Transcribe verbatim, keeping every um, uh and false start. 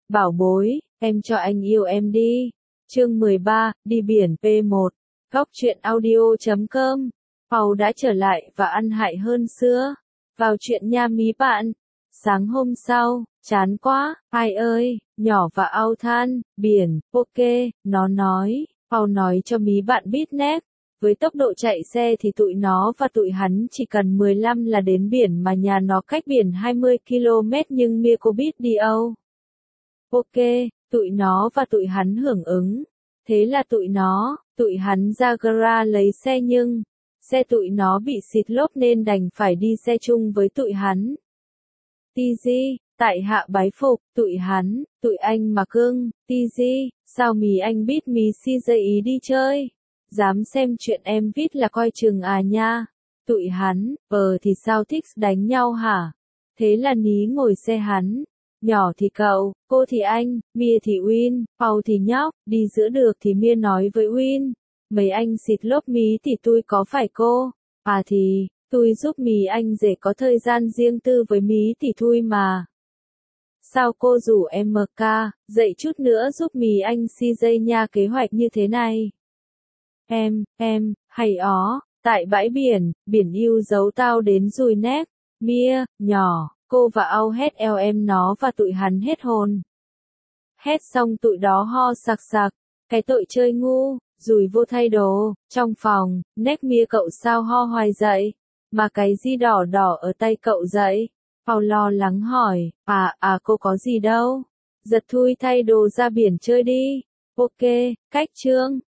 Bảo bối, em cho anh yêu em đi. Chương mười ba, đi biển P một. Góc truyện audio chấm com. Pau đã trở lại và ăn hại hơn xưa. Vào chuyện nha mí bạn. Sáng hôm sau, chán quá, ai ơi, nhỏ và ao than, biển, ok, nó nói. Pau nói cho mí bạn biết nét. Với tốc độ chạy xe thì tụi nó và tụi hắn chỉ cần mười lăm là đến biển mà nhà nó cách biển hai mươi ki lô mét nhưng Mia có biết đi đâu. Ok, tụi nó và tụi hắn hưởng ứng. Thế là tụi nó, tụi hắn ra gara lấy xe nhưng, xe tụi nó bị xịt lốp nên đành phải đi xe chung với tụi hắn. Tizi, tại hạ bái phục, tụi hắn, tụi anh mà cưng, Tizi, sao mì anh biết mì si dây ý đi chơi? Dám xem chuyện em viết là coi chừng à nha. Tụi hắn, ờ thì sao thích đánh nhau hả? Thế là ní ngồi xe hắn. Nhỏ thì cậu, cô thì anh, Mia thì Win, Pau thì nhóc, đi giữa được thì Mia nói với Win. Mấy anh xịt lốp mí thì tôi có phải cô? À thì, tôi giúp mí anh để có thời gian riêng tư với mí thì thôi mà. Sao cô rủ em em ca, dậy chút nữa giúp mí anh xê gi nha kế hoạch như thế này. Em, em, hay ó, tại bãi biển, biển yêu dấu tao đến rồi nét. Mia, nhỏ, cô và Au hét eo em nó và tụi hắn hết hồn. Hét xong tụi đó ho sặc sặc, cái tội chơi ngu, rùi vô thay đồ, trong phòng, nét Mia cậu sao ho hoài dậy, mà cái gì đỏ đỏ ở tay cậu dậy. Pau lo lắng hỏi, à, à cô có gì đâu, giật thui thay đồ ra biển chơi đi, ok, cách chương.